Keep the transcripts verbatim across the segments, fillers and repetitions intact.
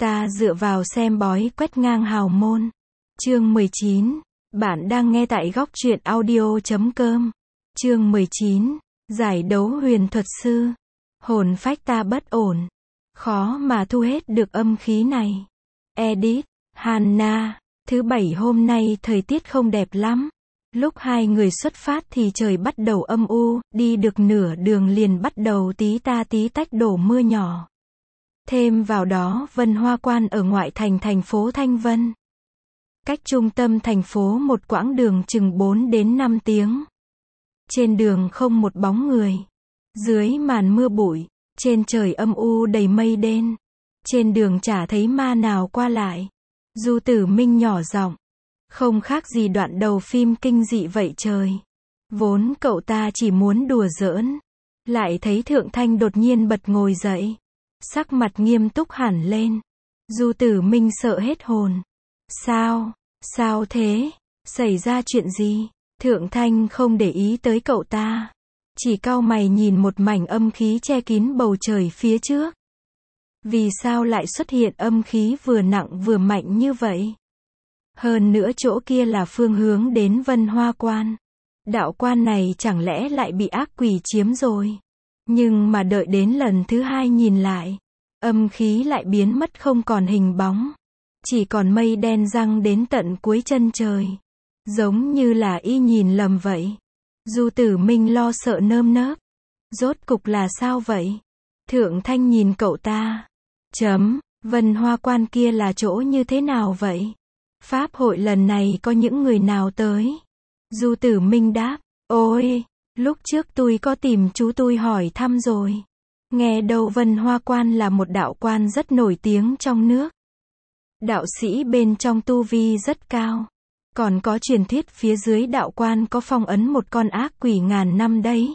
Ta dựa vào xem bói quét ngang hào môn. Chương mười chín. Bạn đang nghe tại góc truyện audio chấm com. Chương mười chín. Giải đấu huyền thuật sư. Hồn phách ta bất ổn. Khó mà thu hết được âm khí này. Edit. Hannah. Thứ bảy hôm nay thời tiết không đẹp lắm. Lúc hai người xuất phát thì trời bắt đầu âm u, đi được nửa đường liền bắt đầu tí ta tí tách đổ mưa nhỏ. Thêm vào đó Vân Hoa Quan ở ngoại thành thành phố Thanh Vân. Cách trung tâm thành phố một quãng đường chừng bốn đến năm tiếng. Trên đường không một bóng người. Dưới màn mưa bụi, trên trời âm u đầy mây đen. Trên đường chả thấy ma nào qua lại. Du Tử Minh nhỏ giọng. Không khác gì đoạn đầu phim kinh dị vậy trời. Vốn cậu ta chỉ muốn đùa giỡn. Lại thấy Thượng Thanh đột nhiên bật ngồi dậy. Sắc mặt nghiêm túc hẳn lên. Du Tử Minh sợ hết hồn. Sao? Sao thế? Xảy ra chuyện gì? Thượng Thanh không để ý tới cậu ta. Chỉ cau mày nhìn một mảnh âm khí che kín bầu trời phía trước. Vì sao lại xuất hiện âm khí vừa nặng vừa mạnh như vậy? Hơn nữa chỗ kia là phương hướng đến Vân Hoa Quan. Đạo quan này chẳng lẽ lại bị ác quỷ chiếm rồi? Nhưng mà đợi đến lần thứ hai nhìn lại, âm khí lại biến mất không còn hình bóng. Chỉ còn mây đen giăng đến tận cuối chân trời. Giống như là y nhìn lầm vậy. Du Tử Minh lo sợ nơm nớp. Rốt cục là sao vậy? Thượng Thanh nhìn cậu ta. Chấm, Vân Hoa Quan kia là chỗ như thế nào vậy? Pháp hội lần này có những người nào tới? Du Tử Minh đáp. Ôi, lúc trước tôi có tìm chú tôi hỏi thăm rồi. Nghe đâu Vân Hoa Quan là một đạo quan rất nổi tiếng trong nước. Đạo sĩ bên trong tu vi rất cao. Còn có truyền thuyết phía dưới đạo quan có phong ấn một con ác quỷ ngàn năm đấy.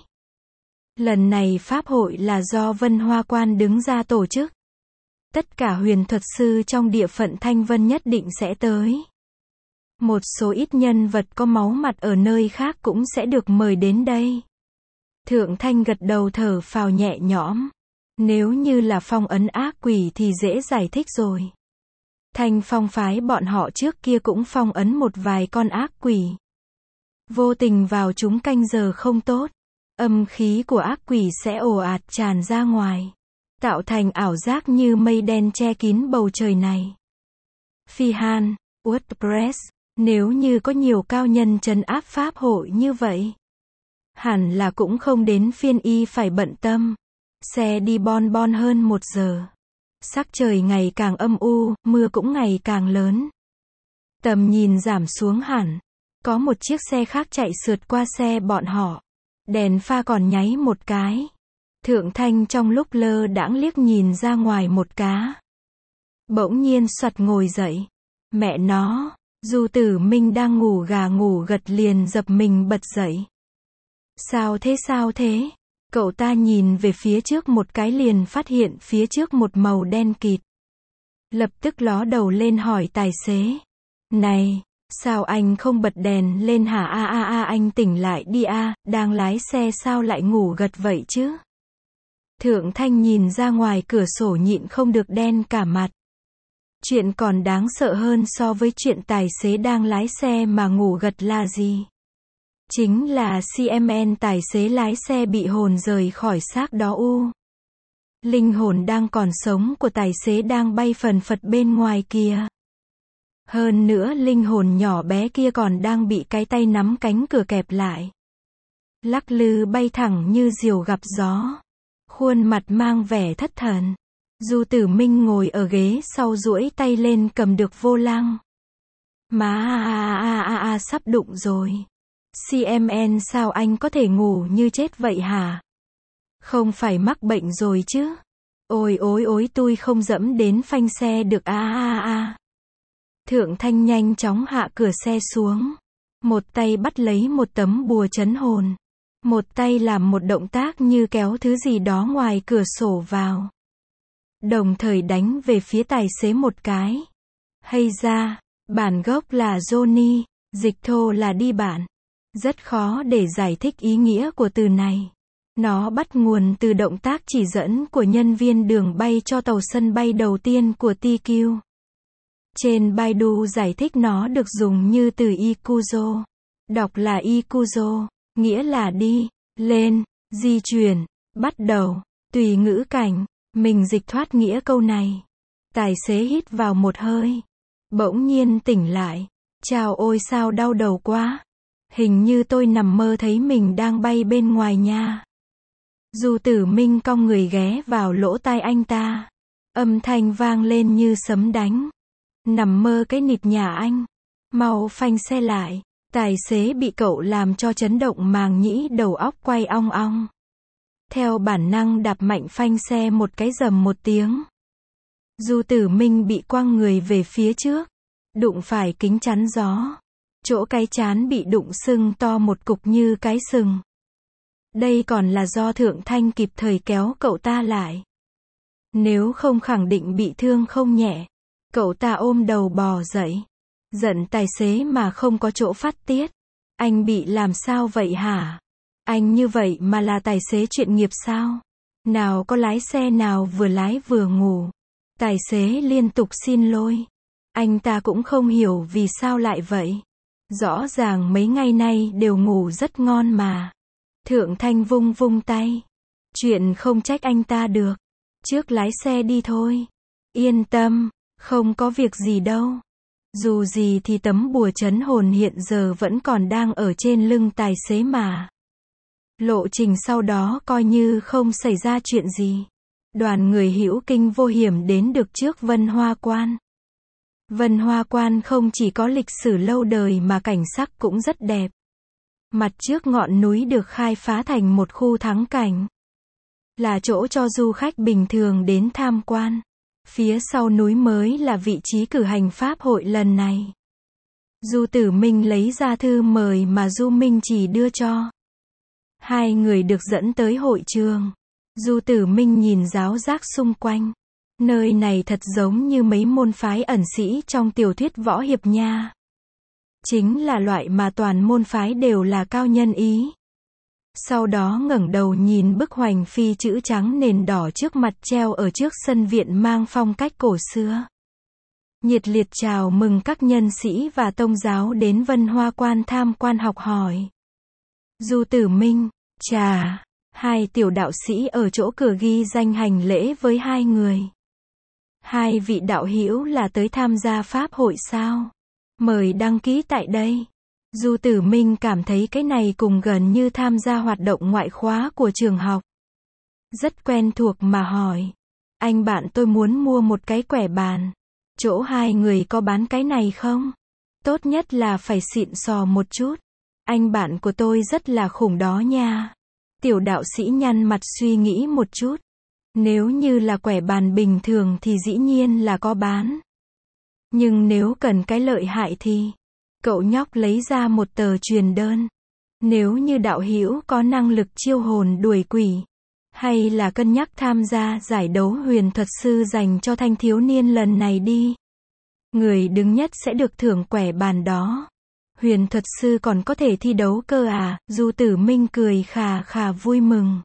Lần này pháp hội là do Vân Hoa Quan đứng ra tổ chức. Tất cả huyền thuật sư trong địa phận Thanh Vân nhất định sẽ tới. Một số ít nhân vật có máu mặt ở nơi khác cũng sẽ được mời đến đây. Thượng Thanh gật đầu thở phào nhẹ nhõm. Nếu như là phong ấn ác quỷ thì dễ giải thích rồi. Thanh Phong phái bọn họ trước kia cũng phong ấn một vài con ác quỷ. Vô tình vào chúng canh giờ không tốt. Âm khí của ác quỷ sẽ ồ ạt tràn ra ngoài. Tạo thành ảo giác như mây đen che kín bầu trời này. Phi Han, WordPress, nếu như có nhiều cao nhân trấn áp pháp hội như vậy, hẳn là cũng không đến phiên y phải bận tâm. Xe đi bon bon hơn một giờ. Sắc trời ngày càng âm u, mưa cũng ngày càng lớn. Tầm nhìn giảm xuống hẳn. Có một chiếc xe khác chạy sượt qua xe bọn họ. Đèn pha còn nháy một cái. Thượng Thanh trong lúc lơ đãng liếc nhìn ra ngoài một cá. Bỗng nhiên xoặt ngồi dậy. Mẹ nó, Du Tử Minh đang ngủ gà ngủ gật liền giật mình bật dậy. Sao thế sao thế? Cậu ta nhìn về phía trước một cái liền phát hiện phía trước một màu đen kịt. Lập tức ló đầu lên hỏi tài xế. Này, sao anh không bật đèn lên hả? A a a anh tỉnh lại đi a, đang lái xe sao lại ngủ gật vậy chứ? Thượng Thanh nhìn ra ngoài cửa sổ nhịn không được đen cả mặt. Chuyện còn đáng sợ hơn so với chuyện tài xế đang lái xe mà ngủ gật là gì? Chính là xê em en tài xế lái xe bị hồn rời khỏi xác đó u. Linh hồn đang còn sống của tài xế đang bay phần phật bên ngoài kia. Hơn nữa linh hồn nhỏ bé kia còn đang bị cái tay nắm cánh cửa kẹp lại. Lắc lư bay thẳng như diều gặp gió. Khuôn mặt mang vẻ thất thần. Du Tử Minh ngồi ở ghế sau duỗi tay lên cầm được vô lăng. Má a a a a a sắp đụng rồi. xê em en sao anh có thể ngủ như chết vậy hả? Không phải mắc bệnh rồi chứ? Ôi ôi ôi tôi không dẫm đến phanh xe được a a a. Thượng Thanh nhanh chóng hạ cửa xe xuống. Một tay bắt lấy một tấm bùa trấn hồn. Một tay làm một động tác như kéo thứ gì đó ngoài cửa sổ vào. Đồng thời đánh về phía tài xế một cái. Hay ra, bản gốc là Johnny, dịch thô là đi bạn. Rất khó để giải thích ý nghĩa của từ này. Nó bắt nguồn từ động tác chỉ dẫn của nhân viên đường bay cho tàu sân bay đầu tiên của tê quy. Trên Baidu giải thích nó được dùng như từ Ikuzo. Đọc là Ikuzo, nghĩa là đi, lên, di chuyển, bắt đầu, tùy ngữ cảnh. Mình dịch thoát nghĩa câu này. Tài xế hít vào một hơi. Bỗng nhiên tỉnh lại. Chao ôi sao đau đầu quá. Hình như tôi nằm mơ thấy mình đang bay bên ngoài nha. Du Tử Minh cong người ghé vào lỗ tai anh ta. Âm thanh vang lên như sấm đánh. Nằm mơ cái nịt nhà anh. Mau phanh xe lại. Tài xế bị cậu làm cho chấn động màng nhĩ, đầu óc quay ong ong. Theo bản năng đạp mạnh phanh xe một cái, rầm một tiếng. Du Tử Minh bị quăng người về phía trước. Đụng phải kính chắn gió. Chỗ cái trán bị đụng sưng to một cục như cái sừng. Đây còn là do Thượng Thanh kịp thời kéo cậu ta lại. Nếu không khẳng định bị thương không nhẹ. Cậu ta ôm đầu bò dậy. Giận tài xế mà không có chỗ phát tiết. Anh bị làm sao vậy hả? Anh như vậy mà là tài xế chuyên nghiệp sao? Nào có lái xe nào vừa lái vừa ngủ. Tài xế liên tục xin lỗi. Anh ta cũng không hiểu vì sao lại vậy. Rõ ràng mấy ngày nay đều ngủ rất ngon mà. Thượng Thanh vung vung tay. Chuyện không trách anh ta được. Trước lái xe đi thôi. Yên tâm, không có việc gì đâu. Dù gì thì tấm bùa trấn hồn hiện giờ vẫn còn đang ở trên lưng tài xế mà. Lộ trình sau đó coi như không xảy ra chuyện gì. Đoàn người hữu kinh vô hiểm đến được trước Vân Hoa Quan. Vân Hoa Quan không chỉ có lịch sử lâu đời mà cảnh sắc cũng rất đẹp. Mặt trước ngọn núi được khai phá thành một khu thắng cảnh. Là chỗ cho du khách bình thường đến tham quan. Phía sau núi mới là vị trí cử hành pháp hội lần này. Du Tử Minh lấy ra thư mời mà Du Minh chỉ đưa cho. Hai người được dẫn tới hội trường. Du Tử Minh nhìn ráo rác xung quanh. Nơi này thật giống như mấy môn phái ẩn sĩ trong tiểu thuyết võ hiệp nha. Chính là loại mà toàn môn phái đều là cao nhân ý. Sau đó ngẩng đầu nhìn bức hoành phi chữ trắng nền đỏ trước mặt treo ở trước sân viện mang phong cách cổ xưa. Nhiệt liệt chào mừng các nhân sĩ và tông giáo đến Vân Hoa Quan tham quan học hỏi. Du Tử Minh, chà, hai tiểu đạo sĩ ở chỗ cửa ghi danh hành lễ với hai người. Hai vị đạo hữu là tới tham gia pháp hội sao? Mời đăng ký tại đây. Du Tử Minh cảm thấy cái này cùng gần như tham gia hoạt động ngoại khóa của trường học. Rất quen thuộc mà hỏi. Anh bạn tôi muốn mua một cái quẻ bàn. Chỗ hai người có bán cái này không? Tốt nhất là phải xịn sò một chút. Anh bạn của tôi rất là khủng đó nha. Tiểu đạo sĩ nhăn mặt suy nghĩ một chút. Nếu như là quẻ bàn bình thường thì dĩ nhiên là có bán. Nhưng nếu cần cái lợi hại thì... Cậu nhóc lấy ra một tờ truyền đơn. Nếu như đạo hữu có năng lực chiêu hồn đuổi quỷ, hay là cân nhắc tham gia giải đấu huyền thuật sư dành cho thanh thiếu niên lần này đi. Người đứng nhất sẽ được thưởng quẻ bàn đó. Huyền thuật sư còn có thể thi đấu cơ à? Du Tử Minh cười khà khà vui mừng.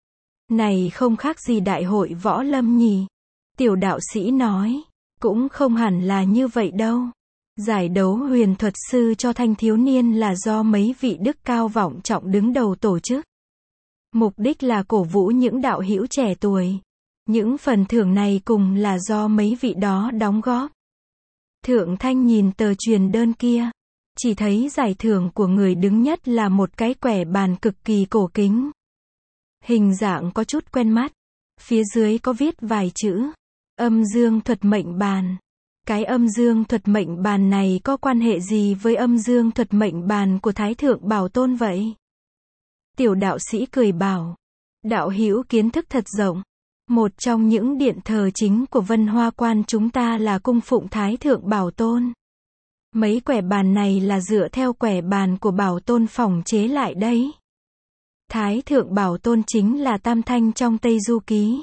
Này không khác gì đại hội võ lâm nhỉ? Tiểu đạo sĩ nói. Cũng không hẳn là như vậy đâu. Giải đấu huyền thuật sư cho thanh thiếu niên là do mấy vị đức cao vọng trọng đứng đầu tổ chức. Mục đích là cổ vũ những đạo hữu trẻ tuổi. Những phần thưởng này cùng là do mấy vị đó đóng góp. Thượng Thanh nhìn tờ truyền đơn kia. Chỉ thấy giải thưởng của người đứng nhất là một cái quẻ bàn cực kỳ cổ kính. Hình dạng có chút quen mắt. Phía dưới có viết vài chữ. Âm dương thuật mệnh bàn. Cái âm dương thuật mệnh bàn này có quan hệ gì với âm dương thuật mệnh bàn của Thái Thượng Bảo Tôn vậy? Tiểu đạo sĩ cười bảo. Đạo hữu kiến thức thật rộng. Một trong những điện thờ chính của Vân Hoa Quan chúng ta là cung phụng Thái Thượng Bảo Tôn. Mấy quẻ bàn này là dựa theo quẻ bàn của Bảo Tôn phỏng chế lại đấy. Thái Thượng Bảo Tôn chính là Tam Thanh trong Tây Du Ký.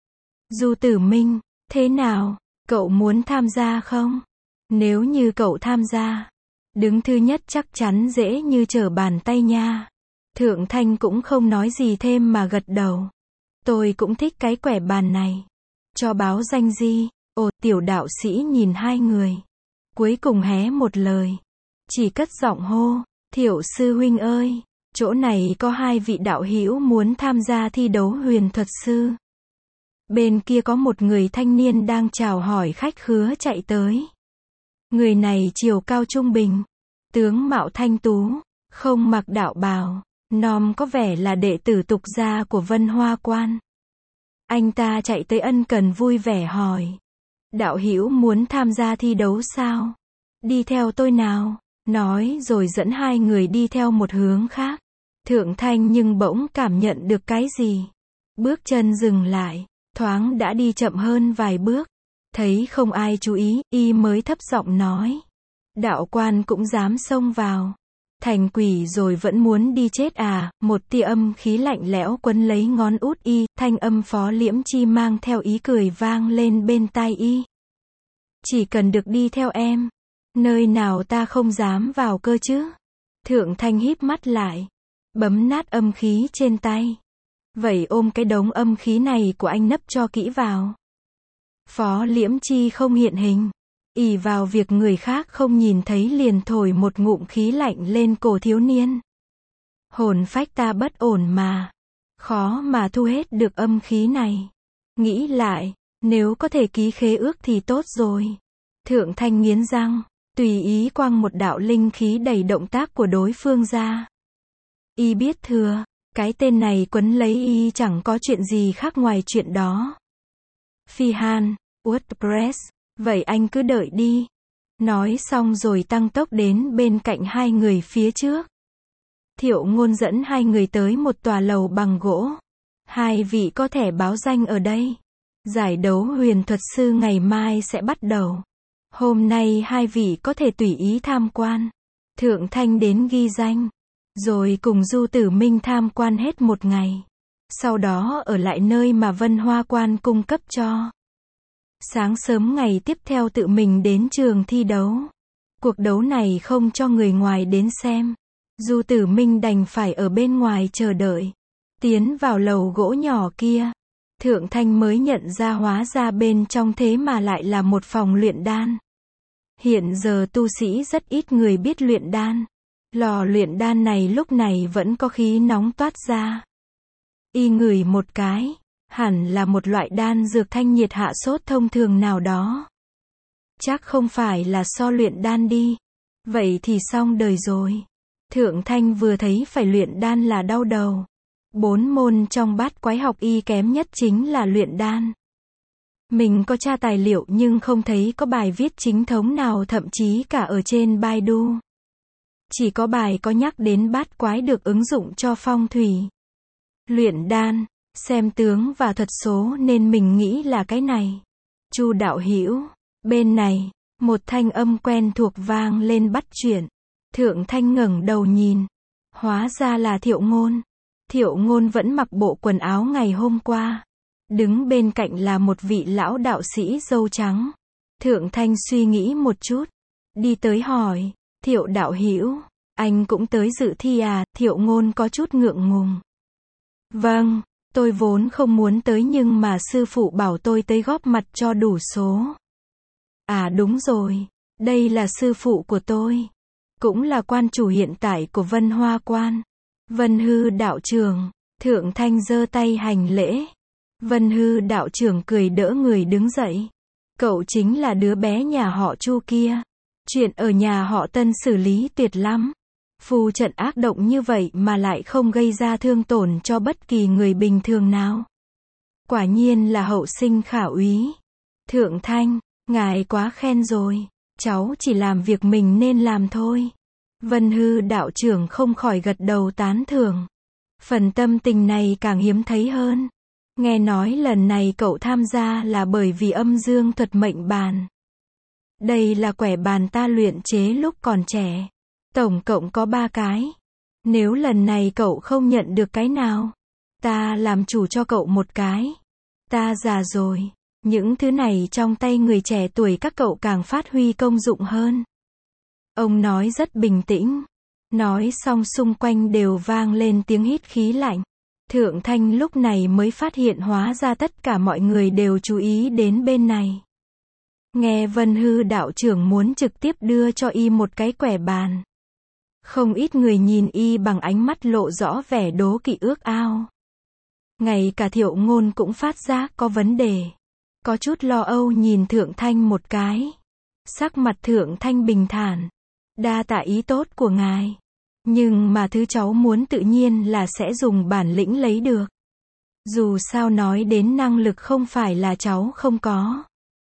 Du Tử Minh, thế nào? Cậu muốn tham gia không? Nếu như cậu tham gia, đứng thứ nhất chắc chắn dễ như trở bàn tay nha. Thượng Thanh cũng không nói gì thêm mà gật đầu. Tôi cũng thích cái quẻ bàn này. Cho báo danh gì? Ồ, tiểu đạo sĩ nhìn hai người. Cuối cùng hé một lời. Chỉ cất giọng hô, Thiệu sư huynh ơi, chỗ này có hai vị đạo hữu muốn tham gia thi đấu huyền thuật sư. Bên kia có một người thanh niên đang chào hỏi khách khứa chạy tới. Người này chiều cao trung bình, tướng mạo thanh tú, không mặc đạo bào, nom có vẻ là đệ tử tục gia của Vân Hoa Quan. Anh ta chạy tới ân cần vui vẻ hỏi. Đạo hữu muốn tham gia thi đấu sao? Đi theo tôi nào. Nói rồi dẫn hai người đi theo một hướng khác. Thượng Thanh nhưng bỗng cảm nhận được cái gì. Bước chân dừng lại, thoáng đã đi chậm hơn vài bước. Thấy không ai chú ý, y mới thấp giọng nói. Đạo quan cũng dám xông vào. Thành quỷ rồi vẫn muốn đi chết à? Một tia âm khí lạnh lẽo quấn lấy ngón út y, thanh âm Phó Liễm Chi mang theo ý cười vang lên bên tai y. Chỉ cần được đi theo em, nơi nào ta không dám vào cơ chứ? Thượng Thanh híp mắt lại, bấm nát âm khí trên tay. Vậy ôm cái đống âm khí này của anh nấp cho kỹ vào. Phó Liễm Chi không hiện hình, ỷ vào việc người khác không nhìn thấy liền thổi một ngụm khí lạnh lên cổ thiếu niên. Hồn phách ta bất ổn mà, khó mà thu hết được âm khí này. Nghĩ lại, nếu có thể ký khế ước thì tốt rồi. Thượng Thanh nghiến răng, tùy ý quăng một đạo linh khí đẩy động tác của đối phương ra. Y biết thừa, cái tên này quấn lấy y chẳng có chuyện gì khác ngoài chuyện đó. Phi Hàn, WordPress, vậy anh cứ đợi đi. Nói xong rồi tăng tốc đến bên cạnh hai người phía trước. Thiệu Ngôn dẫn hai người tới một tòa lầu bằng gỗ. Hai vị có thể báo danh ở đây. Giải đấu huyền thuật sư ngày mai sẽ bắt đầu. Hôm nay hai vị có thể tùy ý tham quan. Thượng Thanh đến ghi danh. Rồi cùng Du Tử Minh tham quan hết một ngày. Sau đó ở lại nơi mà Vân Hoa Quan cung cấp cho. Sáng sớm ngày tiếp theo tự mình đến trường thi đấu. Cuộc đấu này không cho người ngoài đến xem. Du Tử Minh đành phải ở bên ngoài chờ đợi. Tiến vào lầu gỗ nhỏ kia. Thượng Thanh mới nhận ra hóa ra bên trong thế mà lại là một phòng luyện đan. Hiện giờ tu sĩ rất ít người biết luyện đan. Lò luyện đan này lúc này vẫn có khí nóng toát ra. Y ngửi một cái, hẳn là một loại đan dược thanh nhiệt hạ sốt thông thường nào đó. Chắc không phải là so luyện đan đi. Vậy thì xong đời rồi. Thượng Thanh vừa thấy phải luyện đan là đau đầu. Bốn môn trong bát quái học y kém nhất chính là luyện đan. Mình có tra tài liệu nhưng không thấy có bài viết chính thống nào, thậm chí cả ở trên Baidu. Chỉ có bài có nhắc đến bát quái được ứng dụng cho phong thủy. Luyện đan, xem tướng và thuật số nên mình nghĩ là cái này. Chu đạo hữu, bên này, một thanh âm quen thuộc vang lên bắt chuyện. Thượng Thanh ngẩng đầu nhìn. Hóa ra là Thiệu Ngôn. Thiệu Ngôn vẫn mặc bộ quần áo ngày hôm qua. Đứng bên cạnh là một vị lão đạo sĩ râu trắng. Thượng Thanh suy nghĩ một chút. Đi tới hỏi. Thiệu đạo hữu, anh cũng tới dự thi à? Thiệu Ngôn có chút ngượng ngùng. Vâng, tôi vốn không muốn tới nhưng mà sư phụ bảo tôi tới góp mặt cho đủ số. À đúng rồi, đây là sư phụ của tôi. Cũng là quan chủ hiện tại của Vân Hoa Quan. Vân Hư đạo trưởng. Thượng Thanh giơ tay hành lễ. Vân Hư đạo trưởng cười đỡ người đứng dậy. Cậu chính là đứa bé nhà họ Chu kia. Chuyện ở nhà họ Tân xử lý tuyệt lắm. Phù trận ác động như vậy mà lại không gây ra thương tổn cho bất kỳ người bình thường nào. Quả nhiên là hậu sinh khả úy. Thượng Thanh, ngài quá khen rồi. Cháu chỉ làm việc mình nên làm thôi. Vân Hư đạo trưởng không khỏi gật đầu tán thưởng. Phần tâm tình này càng hiếm thấy hơn. Nghe nói lần này cậu tham gia là bởi vì âm dương thuật mệnh bàn. Đây là quẻ bàn ta luyện chế lúc còn trẻ. Tổng cộng có ba cái. Nếu lần này cậu không nhận được cái nào, ta làm chủ cho cậu một cái. Ta già rồi. Những thứ này trong tay người trẻ tuổi các cậu càng phát huy công dụng hơn. Ông nói rất bình tĩnh. Nói xong xung quanh đều vang lên tiếng hít khí lạnh. Thượng Thanh lúc này mới phát hiện hóa ra tất cả mọi người đều chú ý đến bên này. Nghe Vân Hư đạo trưởng muốn trực tiếp đưa cho y một cái quẻ bàn. Không ít người nhìn y bằng ánh mắt lộ rõ vẻ đố kỵ ước ao. Ngay cả Thiệu Ngôn cũng phát giác có vấn đề. Có chút lo âu nhìn Thượng Thanh một cái. Sắc mặt Thượng Thanh bình thản. Đa tạ ý tốt của ngài. Nhưng mà thứ cháu muốn tự nhiên là sẽ dùng bản lĩnh lấy được. Dù sao nói đến năng lực không phải là cháu không có.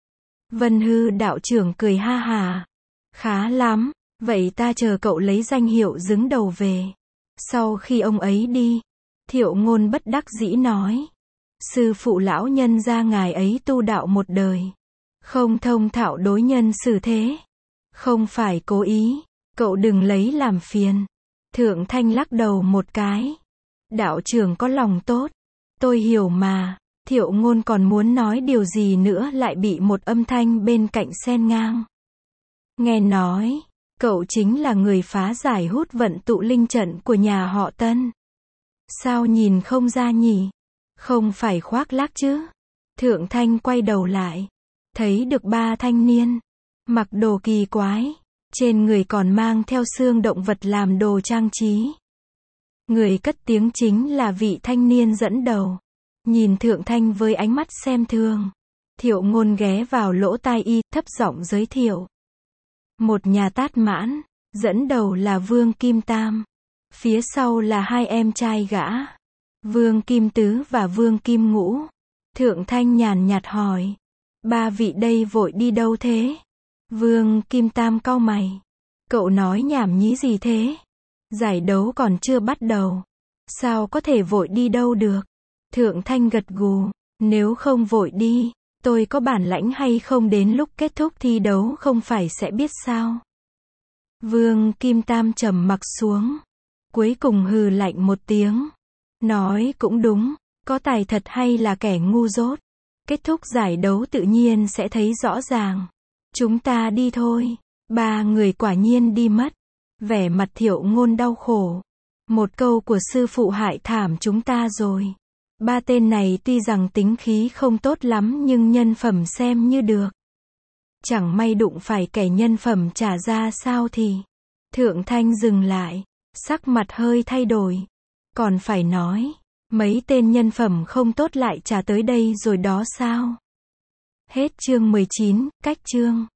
Vân Hư đạo trưởng cười ha hà. Khá lắm, vậy ta chờ cậu lấy danh hiệu đứng đầu về. Sau khi ông ấy đi, Thiệu Ngôn bất đắc dĩ nói. Sư phụ lão nhân gia ngài ấy tu đạo một đời. Không thông thạo đối nhân xử thế. Không phải cố ý, cậu đừng lấy làm phiền. Thượng Thanh lắc đầu một cái. Đạo trưởng có lòng tốt. Tôi hiểu mà. Thiệu Ngôn còn muốn nói điều gì nữa lại bị một âm thanh bên cạnh xen ngang. Nghe nói, cậu chính là người phá giải hút vận tụ linh trận của nhà họ Tân. Sao nhìn không ra nhỉ? Không phải khoác lác chứ? Thượng Thanh quay đầu lại. Thấy được ba thanh niên. Mặc đồ kỳ quái. Trên người còn mang theo xương động vật làm đồ trang trí. Người cất tiếng chính là vị thanh niên dẫn đầu. Nhìn Thượng Thanh với ánh mắt xem thường. Thiệu Ngôn ghé vào lỗ tai y, thấp giọng giới thiệu. Một nhà Tát Mãn, dẫn đầu là Vương Kim Tam. Phía sau là hai em trai gã. Vương Kim Tứ và Vương Kim Ngũ. Thượng Thanh nhàn nhạt hỏi. Ba vị đây vội đi đâu thế? Vương Kim Tam cau mày. Cậu nói nhảm nhí gì thế? Giải đấu còn chưa bắt đầu. Sao có thể vội đi đâu được? Thượng Thanh gật gù. Nếu không vội đi, tôi có bản lãnh hay không đến lúc kết thúc thi đấu không phải sẽ biết sao? Vương Kim Tam trầm mặc xuống. Cuối cùng hừ lạnh một tiếng. Nói cũng đúng, có tài thật hay là kẻ ngu dốt. Kết thúc giải đấu tự nhiên sẽ thấy rõ ràng. Chúng ta đi thôi. Ba người quả nhiên đi mất. Vẻ mặt Thiệu Ngôn đau khổ. Một câu của sư phụ hại thảm chúng ta rồi. Ba tên này tuy rằng tính khí không tốt lắm nhưng nhân phẩm xem như được. Chẳng may đụng phải kẻ nhân phẩm trả ra sao thì. Thượng Thanh dừng lại. Sắc mặt hơi thay đổi. Còn phải nói. Mấy tên nhân phẩm không tốt lại trả tới đây rồi đó sao? Hết chương mười chín, cách chương.